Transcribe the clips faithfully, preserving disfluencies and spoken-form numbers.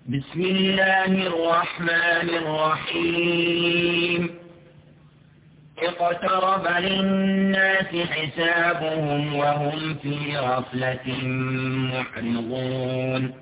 بسم الله الرحمن الرحيم اقترب للناس حسابهم وهم في غفلة معرضون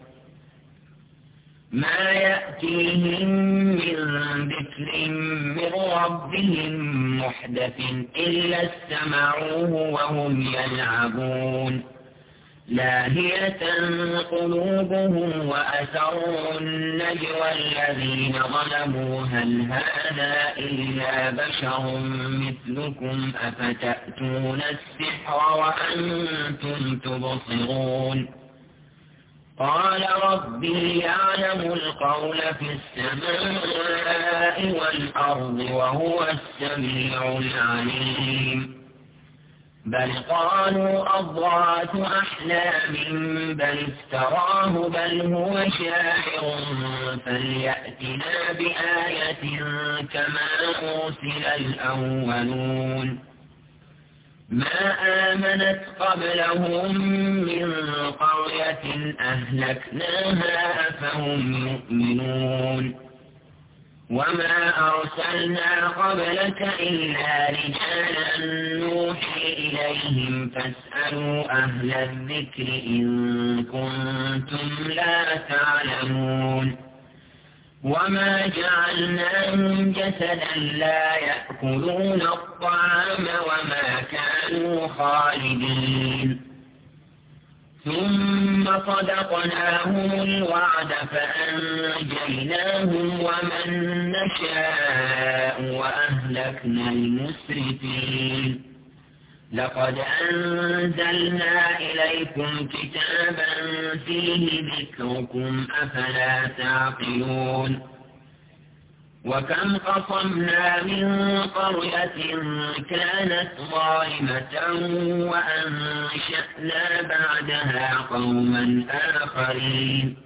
ما يأتيهم من ذكر من ربهم محدث إلا استمعوه وهم يلعبون لاهية قلوبهم وأسروا النجوى الذين ظلموا هل هذا إلا بشر مثلكم أفتأتون السحر وأنتم تبصرون قال ربي يعلم القول في السماء والأرض وهو السميع العليم بل قالوا أضغاث أحلام بل افتراه بل هو شاعر فليأتنا بآية كما أرسل الأولون ما آمنت قبلهم من قرية أهلكناها فهم يؤمنون وما أرسلنا قبلك إلا رجالا نوحي إليهم فاسألوا أهل الذكر إن كنتم لا تعلمون وما جعلناهم جسدا لا يأكلون الطعام وما كانوا خالدين ثم صدقناهم الوعد فأنجيناهم ومن نشاء وأهلكنا المسرفين لقد أنزلنا إليكم كتابا فيه ذكركم أفلا تعقلون وكم قصمنا من قرية كانت ظالمة وأنشأنا بعدها قوما آخرين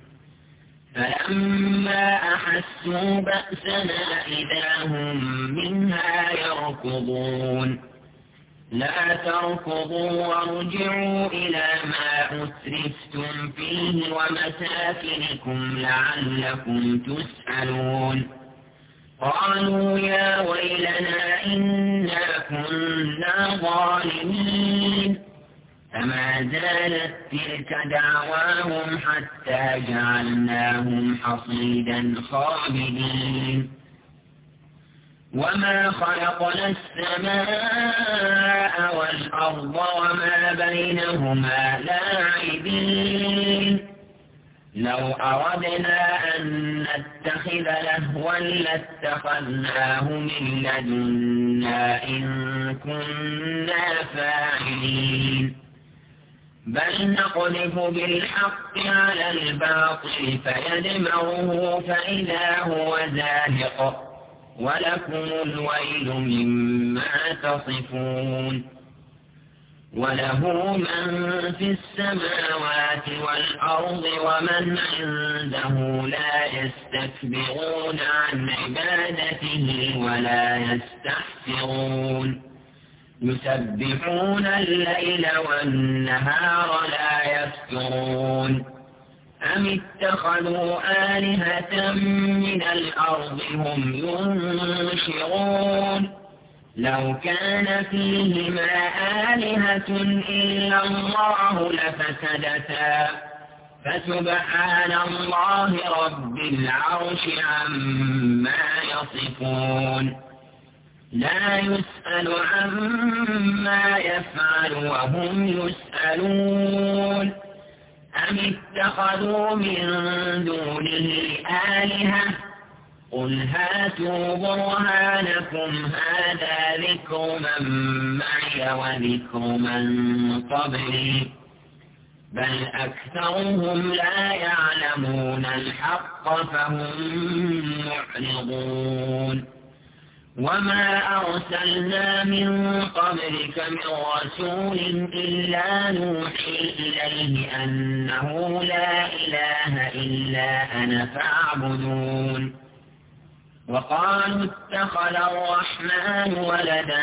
فلما أحسوا بأسنا إذا هم منها يركضون لا تركضوا وارجعوا إلى ما أسرفتم فيه ومساكنكم لعلكم تسألون قالوا يا ويلنا إنا كنا ظالمين فما زالت تلك دعواهم حتى جعلناهم حصيدا خامدين وما خلقنا السماء والأرض وما بينهما لاعبين لو أردنا أن نتخذ لهوا لاتخذناه من لدنا إن كنا فاعلين بل نقذف بالحق على الباطل فيدمغه فإذا هو زاهق ولكم الويل مما تصفون وله من في السماوات والأرض ومن عنده لا يستكبرون عن عبادته ولا يستحسرون يسبحون الليل والنهار لا يفترون أم اتخذوا آلهة من الأرض هم ينشرون لو كان فيهما آلهة إلا الله لفسدتا فسبحان الله رب العرش عما يصفون لا يسأل عما يفعل وهم يسألون أم اتخذوا من دونه آلهة قل هاتوا برهانكم هذا ذكر من معي وذكر من قبلي بل أكثرهم لا يعلمون الحق فهم معرضون وما أرسلنا من قبلك من رسول إلا نوحي إليه أنه لا إله إلا أنا فاعبدون وقالوا اتخذ الرحمن ولدا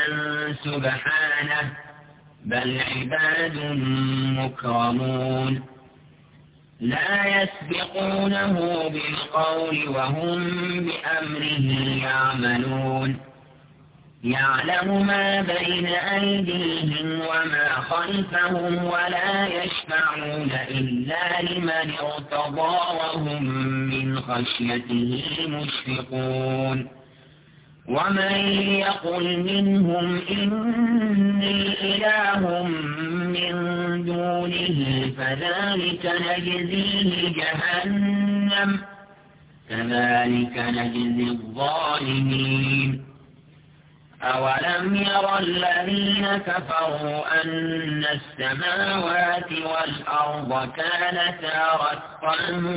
سبحانه بل عباد مكرمون لا يسبقونه بالقول وهم بأمره يعملون يعلم ما بين أيديهم وما خلفهم ولا يشفعون إلا لمن ارتضى وهم من خشيته مشفقون ومن يقل منهم إني إله من دونه فذلك نجزيه جهنم كذلك نجزي الظالمين أولم ير الذين كفروا أن السماوات والأرض كانتا رتقا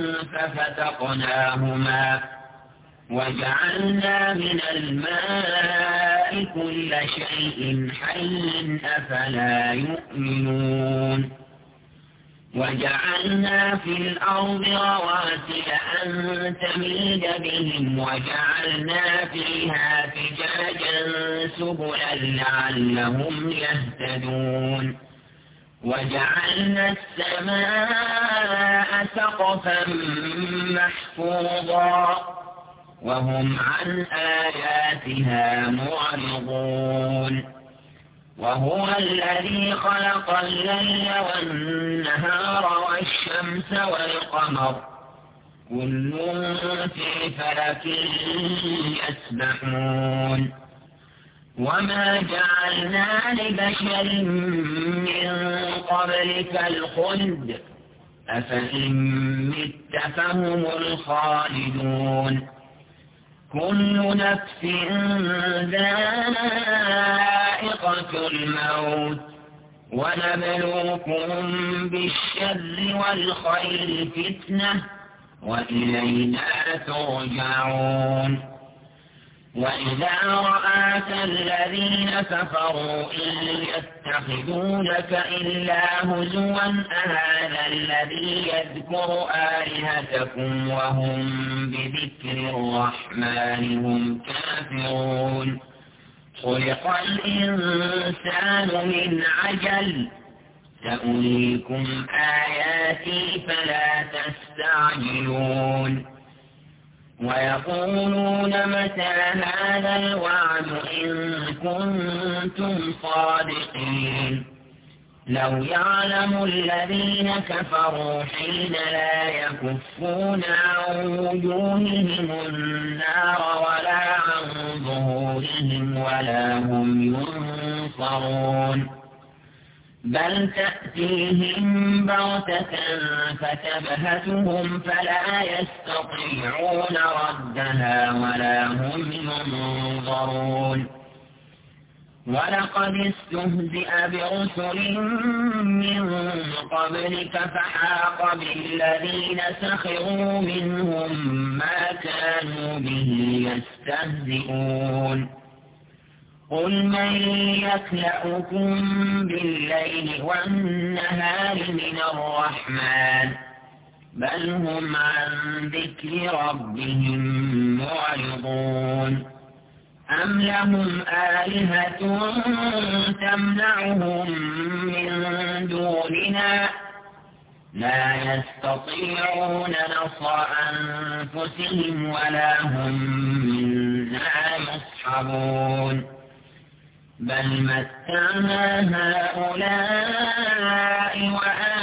ففتقناهما وجعلنا من الماء كل شيء حي أفلا يؤمنون وجعلنا في الأرض رواسي أن تميد بهم وجعلنا فيها فجاجا سبلا لعلهم يهتدون وجعلنا السماء سقفا محفوظا وهم عن آياتها معرضون وهو الذي خلق الليل والنهار والشمس والقمر كل في فلك يسبحون وما جعلنا لبشر من قبلك الخلد أفإن مت فهم الخالدون كل نفس ذائقة الموت ونبلوكم بالشر والخير فتنة وإلينا ترجعون وإذا رآك الذين كفروا إن يتخذونك إلا هزوا أهذا الذي يذكر آلهتكم وهم بذكر الرحمن هم كافرون خلق الإنسان من عجل سأريكم آياتي فلا تستعجلون ويقولون متى هذا الوعد إن كنتم صادقين لو يعلم الذين كفروا حين لا يكفون عن وجوههم النار ولا عن ظهورهم ولا هم ينصرون بل تأتيهم بغتة فتبهتهم فلا يستطيعون ردها ولا هم ينظرون ولقد استهزئ برسل من قبلك فحاق بالذين سخروا منهم ما كانوا به يستهزئون قل من يكلأكم بالليل والنهار من الرحمن بل هم عن ذكر ربهم معرضون أم لهم آلهة تمنعهم من دوننا لا يستطيعون نصر أنفسهم ولا هم منا يصحبون بل متعنا هؤلاء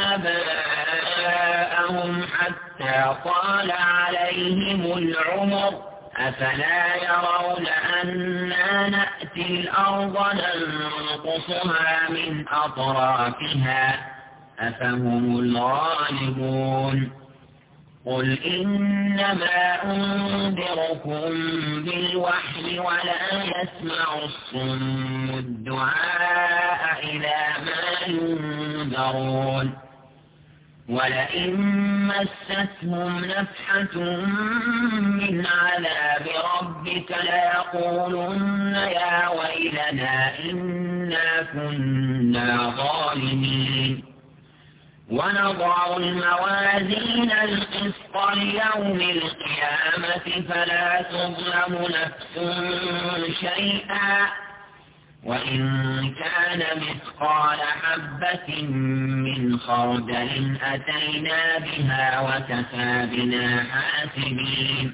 وآباءهم حتى طال عليهم العمر أفلا يرون أنا نأتي الأرض ننقصها من أطرافها أفهم الغالبون قل إنما أنذركم بالوحي ولا يسمع الصم الدعاء إذا ما ينذرون ولئن مستهم نفحة من عذاب ربك ليقولن يا ويلنا إنا كنا ظالمين ونضع الموازين القسط ليوم القيامة فلا تظلم نفس شيئا وإن كان مثقال حبة من خردل أتينا بها وكفى بنا حاسبين.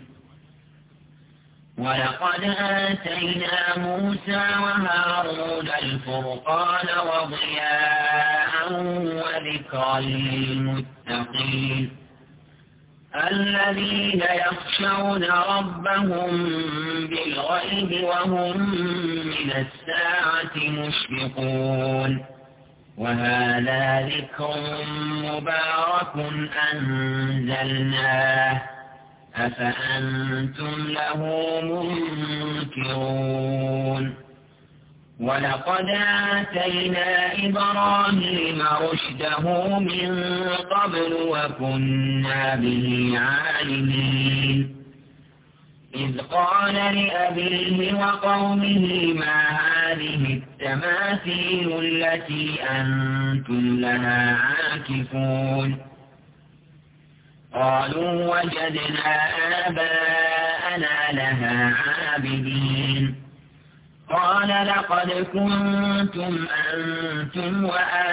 ولقد آتينا موسى وهارون الفرقان وضياء وذكرا للمتقين الذين يخشون ربهم بالغيب وهم من الساعة مشفقون. وهذا ذكر مبارك أنزلناه أفأنتم له منكرون. ولقد آتينا إبراهيم رشده من قبل وكنا به عالمين. إذ قال لأبيه وقومه ما هذه التماثيل التي أنتم لها عاكفون؟ قالوا وجدنا آباءنا لها عابدين. قال لقد كنتم أنتم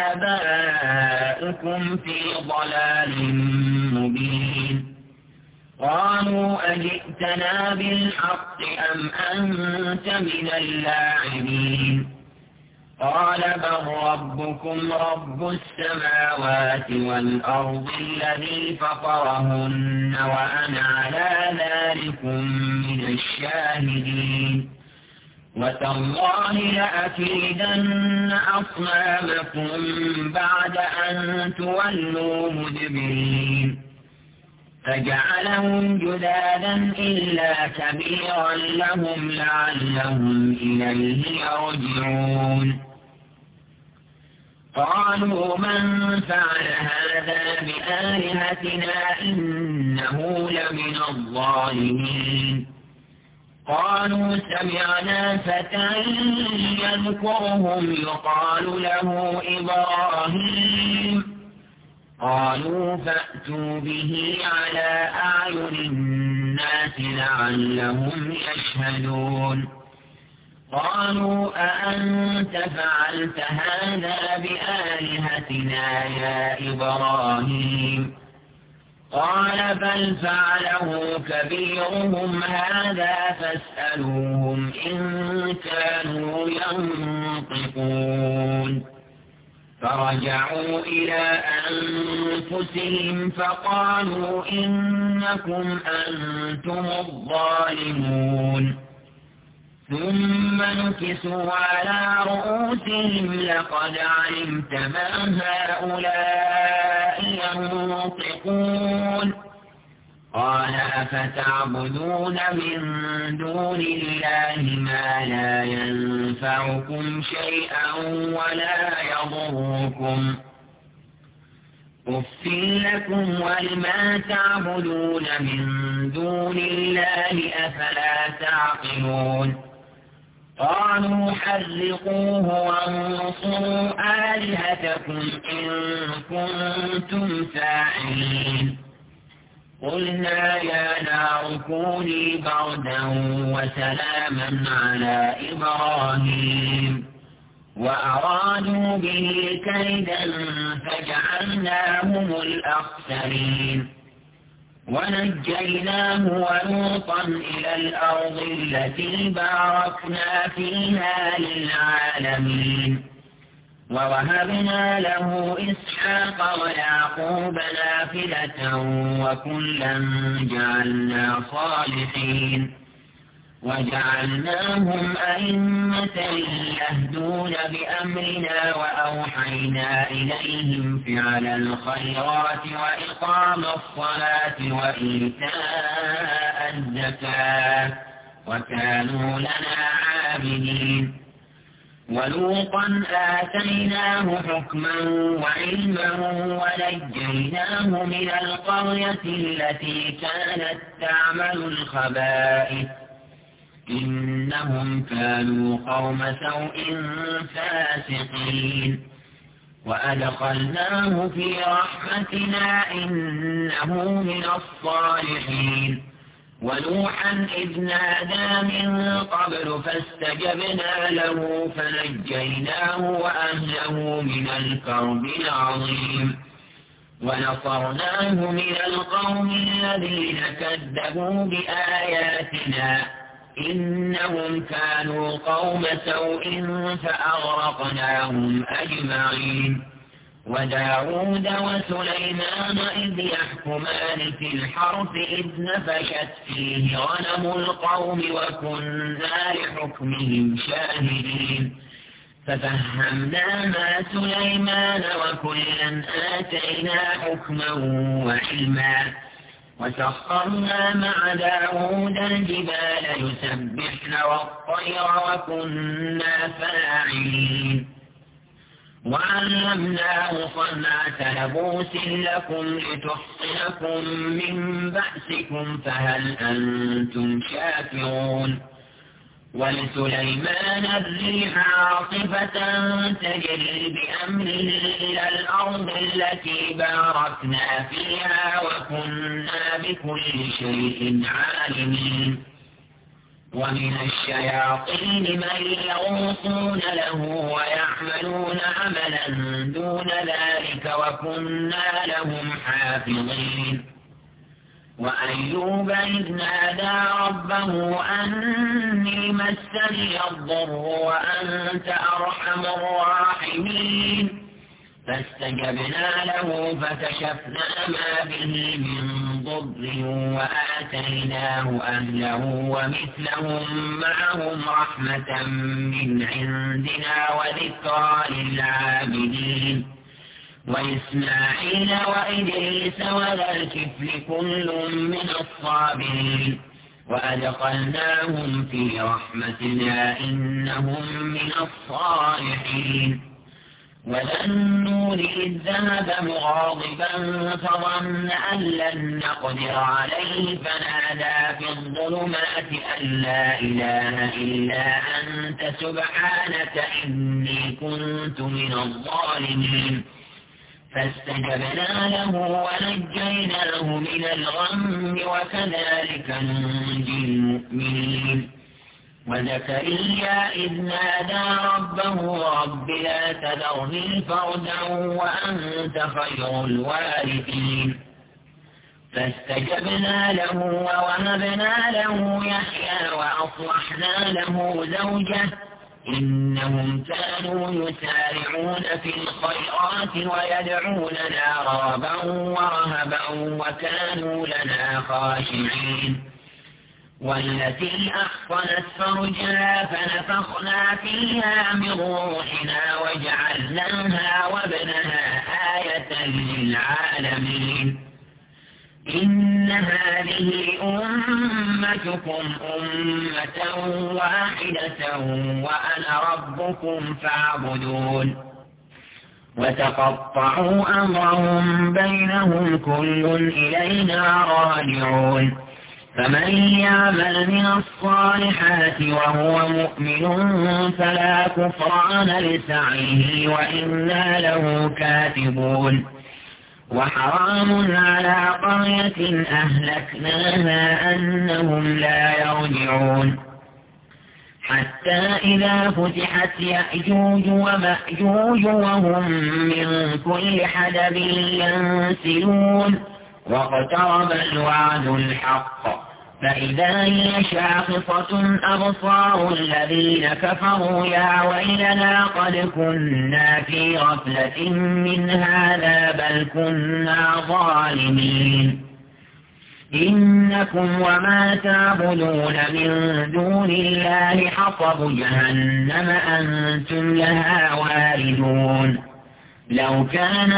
وآباؤكم في ضلال مبين. قالوا أجئتنا بالحق أم أنت من اللاعبين؟ قال بل ربكم رب السماوات والأرض الذي فطرهن وأنا على ذلكم من الشاهدين. وتالله لأكيدن أصنامكم بعد أن تولوا مدبرين. فجعلهم جذاذا إلا كبيرا لهم لعلهم إليه يرجعون. قالوا من فعل هذا بآلهتنا إنه لمن الظالمين. قالوا سمعنا فتى يذكرهم يقال له إبراهيم. قالوا فأتوا به على أعين الناس لعلهم يشهدون. قالوا أأنت فعلت هذا بآلهتنا يا إبراهيم؟ قال بل فعله كبيرهم هذا فاسألوهم إن كانوا ينطقون. فرجعوا إلى أنفسهم فقالوا إنكم أنتم الظالمون. ثم نكسوا على رؤوسهم لقد علمت ما هؤلاء ينطقون. قال أفتعبدون من دون الله ما لا ينفعكم شيئا ولا يضركم؟ أف لكم ولما تعبدون من دون الله أفلا تعقلون. قالوا حرقوه وانصروا آلهتكم إن كنتم فاعلين. قلنا يا نار كوني بردا وسلاما على إبراهيم وأرادوا به كيدا فجعلناهم الأخسرين. ونجيناه ولوطا إلى الأرض التي باركنا فيها للعالمين. ووهبنا له إسحاق ويعقوب نافلة وكلا جعلنا صالحين. وجعلناهم أئمة يهدون بأمرنا وأوحينا إليهم فعل الخيرات وإقام الصلاة وإيتاء الزكاة وكانوا لنا عابدين. ولوطا آتيناه حكما وعلما ونجيناه من القرية التي كانت تعمل الخبائث إنهم كانوا قوم سوء فاسقين. وأدخلناه في رحمتنا إنه من الصالحين. ونوحا إذ نادى من قبل فاستجبنا له فنجيناه وأهله من الكرب العظيم ونصرناه من القوم الذين كذبوا بآياتنا إنهم كانوا قوم سوء فأغرقناهم أجمعين وداود وسليمان إذ يحكمان في الحرث إذ نفشت فيه غنم القوم وكنا لحكمهم شاهدين ففهمناها سليمان وكلا آتينا حكما وعلما وسخرنا مع داود الجبال يسبحن والطير وكنا فاعلين وعلمناه صنعة لبوس لكم لتحصنكم من بأسكم فهل أنتم شاكرون ولسليمان الريح عاصفة تجري بأمره إلى الأرض التي باركنا فيها وكنا بكل شيء عالمين ومن الشياطين من يغوصون له ويعملون عملا دون ذلك وكنا لهم حافظين وأيوب إذ نادى ربه أني مسني الضر وأنت أرحم الراحمين فاستجبنا له فكشفنا ما به من ضر وآتيناه أهله ومثلهم معهم رحمة من عندنا وذكرى للعابدين وإسماعيل وإدريس وذا الكفل كل من الصابرين وأدخلناهم في رحمتنا إنهم من الصالحين وذا النور إذ ذهب مغاضبا فظن أن لن نقدر عليه فنادى في الظلمات أن لا إله إلا أنت سبحانك إني كنت من الظالمين فاستجبنا له ونجيناه من الغم وكذلك ننجي المؤمنين وزكريا إذ نادى ربه رب لا تذرني فردا وأنت خير الوارثين فاستجبنا له ووهبنا له يحيى وأصلحنا له زوجه إنهم كانوا يسارعون في الخيرات ويدعوننا رغبا ورهبا وكانوا لنا خاشعين والتي أحصنت فرجها فنفخنا فيها من روحنا وجعلناها وابنها آية للعالمين إن هذه أمتكم أمة واحدة وأنا ربكم فاعبدون وتقطعوا أمرهم بينهم كل إلينا راجعون فمن يعمل من الصالحات وهو مؤمن فلا كفران لسعيه وإنا له كاتبون وحرام على قرية أهلكناها أنهم لا يرجعون حتى إذا فتحت يأجوج ومأجوج وهم من كل حدب ينسلون واقترب الوعد الحق فإذا هي شاخصة أبصار الذين كفروا يا ويلنا قد كنا في غفلة من هذا بل كنا ظالمين إنكم وما تعبدون من دون الله حصب جهنم أنتم لها واردون لو كان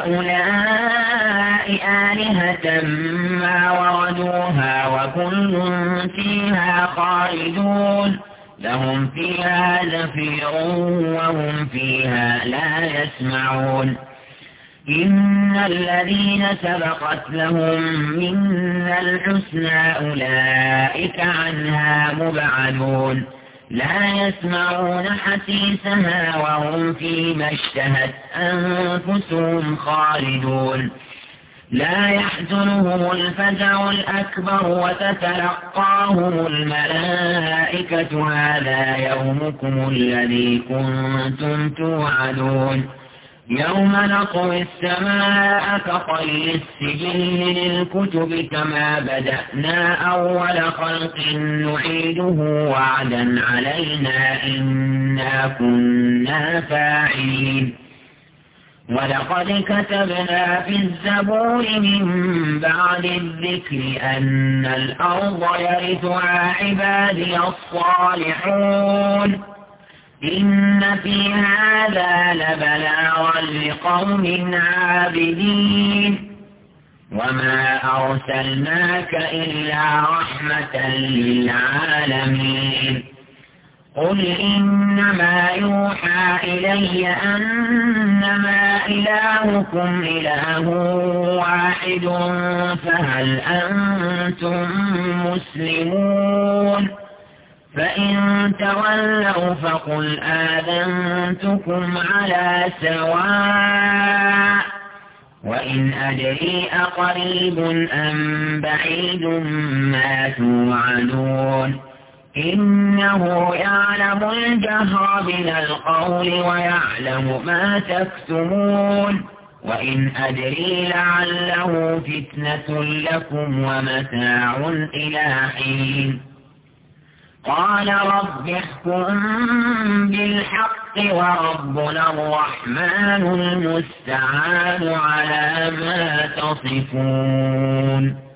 هؤلاء آلهة ما وردوها وكل فيها خالدون لهم فيها زفير وهم فيها لا يسمعون إن الذين سبقت لهم منا الحسنى أولئك عنها مبعدون لا يسمعون حسيسها وهم فيما اشتهت أنفسهم خالدون لا يحزنهم الفزع الأكبر وتتلقاهم الملائكة هذا يومكم الذي كنتم توعدون يوم نطوي السماء كطي السجل للكتب كما بدأنا أول خلق نعيده وعدا علينا إنا كنا فاعلين ولقد كتبنا في الزبور من بعد الذكر أن الأرض يرثها عبادي الصالحون إن في هذا لبلاغا لقوم عابدين وما أرسلناك إلا رحمة للعالمين قل إنما يوحى إلي أنما إلهكم إله واحد فهل أنتم مسلمون فإن تولوا فقل آذنتكم على سواء وإن أدري أقريب أم بعيد ما توعدون إنه يعلم الجهر من القول ويعلم ما تكتمون وإن أدري لعله فتنة لكم ومتاع إلى حين قال رب احكم بالحق وربنا الرحمن المستعان على ما تصفون.